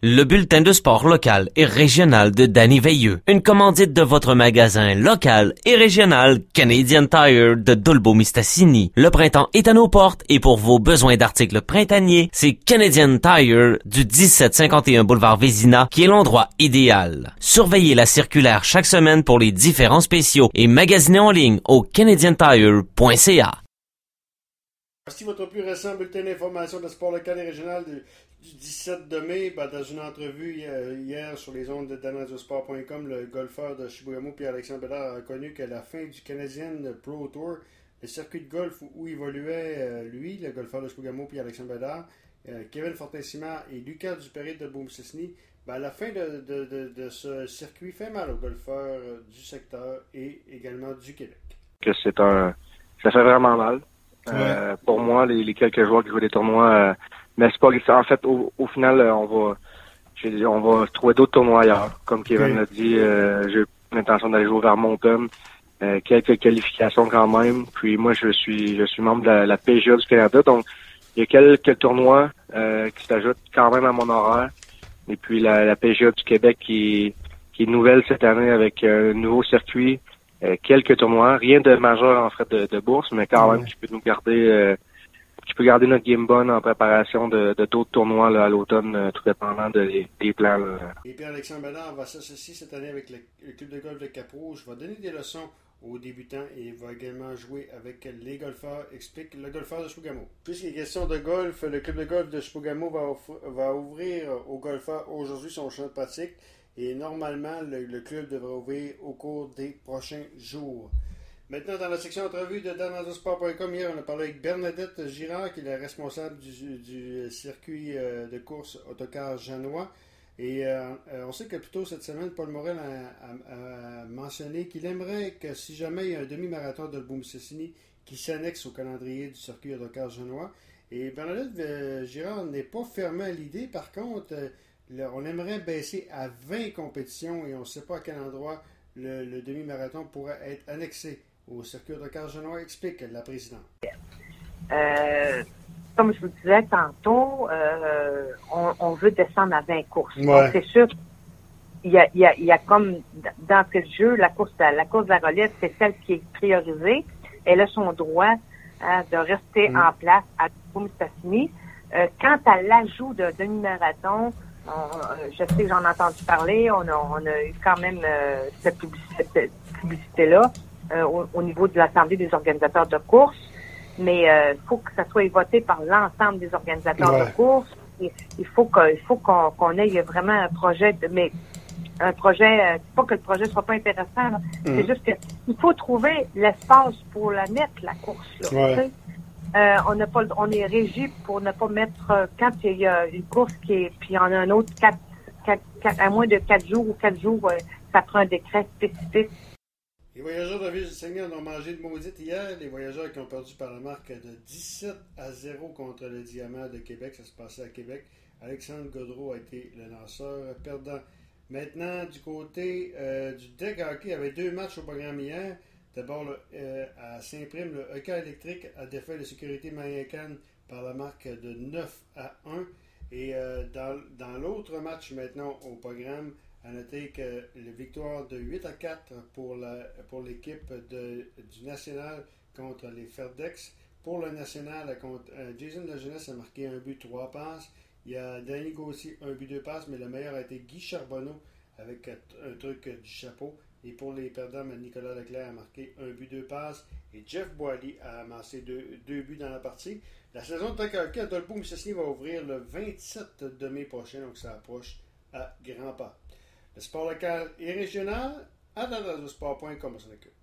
Le bulletin de sport local et régional de Danny Veilleux. Une commandite de votre magasin local et régional Canadian Tire de Dolbeau-Mistassini. Le printemps est à nos portes et pour vos besoins d'articles printaniers, c'est Canadian Tire du 1751 boulevard Vézina qui est l'endroit idéal. Surveillez la circulaire chaque semaine pour les différents spéciaux et magasinez en ligne au canadiantire.ca. Voici votre plus récent bulletin d'information de sport local et régional du 17 de mai. Dans une entrevue hier sur les ondes de danradiosport.com, le golfeur de Chibougamau, Pierre-Alexandre Bédard, a reconnu qu'à la fin du Canadian Pro Tour, le circuit de golf où évoluait lui, le golfeur de Chibougamau, Pierre-Alexandre Bédard, Kevin Fortin-Simard et Lucas Dupéré de Beaume-Cessny, à la fin de ce circuit fait mal aux golfeurs du secteur et également du Québec. Ça fait vraiment mal. Ouais. Pour moi, les quelques joueurs qui jouent des tournois, mais c'est pas en fait au final on va trouver d'autres tournois ailleurs. Comme Kevin l'a dit, j'ai l'intention d'aller jouer vers Moncton, quelques qualifications quand même. Puis moi je suis membre de la PGA du Canada, donc il y a quelques tournois qui s'ajoutent quand même à mon horaire. Et puis la PGA du Québec qui est nouvelle cette année avec un nouveau circuit. Quelques tournois, rien de majeur en frais de bourse, mais quand même qui peut nous garder notre game bonne en préparation de d'autres tournois là, à l'automne, tout dépendant des plans. Là. Et Pierre-Alexandre Bédard va s'associer cette année avec le club de golf de Cap-Rouge, va donner des leçons aux débutants et va également jouer avec les golfeurs, explique le golfeur de Chibougamau. Puisqu'il est question de golf, le club de golf de Chibougamau va ouvrir aux golfeurs aujourd'hui son champ de pratique. Et normalement, le club devrait ouvrir au cours des prochains jours. Maintenant, dans la section entrevue de danradiosport.com, hier, on a parlé avec Bernadette Girard, qui est la responsable du circuit de course autocar Janois. Et on sait que plus tôt cette semaine, Paul Morel a mentionné qu'il aimerait que si jamais il y a un demi-marathon de Beaume-Cessini qui s'annexe au calendrier du circuit autocar Janois. Et Bernadette Girard n'est pas fermée à l'idée. Par contre, on aimerait baisser à 20 compétitions et on ne sait pas à quel endroit le demi-marathon pourrait être annexé au circuit autocar Janois, explique la présidente. Comme je vous disais tantôt, on veut descendre à 20 courses. Ouais. Donc, c'est sûr qu'il y a comme dans ce jeu, la course de la relève, c'est celle qui est priorisée. Elle a son droit de rester en place à Beaume-Cessini. Quant à l'ajout de demi-marathon, je sais que j'en ai entendu parler, on a eu quand même cette publicité-là au niveau de l'Assemblée des organisateurs de course, mais il faut que ça soit voté par l'ensemble des organisateurs de course. Il faut qu'on ait vraiment un projet, c'est pas que le projet soit pas intéressant, là. C'est juste qu'il faut trouver l'espace pour la mettre, la course, là. On est régi pour ne pas mettre, quand il y a une course puis il y en a un autre, à moins de 4 jours ou 4 jours, ça prend un décret spécifique. Les voyageurs de Ville-du-Seigneur ont mangé de maudite hier. Les voyageurs qui ont perdu par la marque de 17-0 contre le Diamant de Québec. Ça se passait à Québec. Alexandre Gaudreau a été le lanceur perdant. Maintenant, du côté du deck hockey, il y avait 2 matchs au programme hier. D'abord, à Saint-Prime, le hockey électrique a défait la sécurité Mayacan par la marque de 9-1. Et dans l'autre match maintenant au programme, à noter que la victoire de 8-4 pour l'équipe du National contre les Ferdex. Pour le National, Jason Lajeunesse a marqué un but, 3 passes. Il y a Danny Gauthier, un but, 2 passes, mais le meilleur a été Guy Charbonneau avec un truc du chapeau. Et pour les perdants, Nicolas Leclerc a marqué un but, 2 passes. Et Jeff Boily a amassé 2 buts dans la partie. La saison de Tank Hockey à Dolbeau-Mistassini va ouvrir le 27 de mai prochain, donc ça approche à grands pas. Le sport local et régional à danradiosport.com.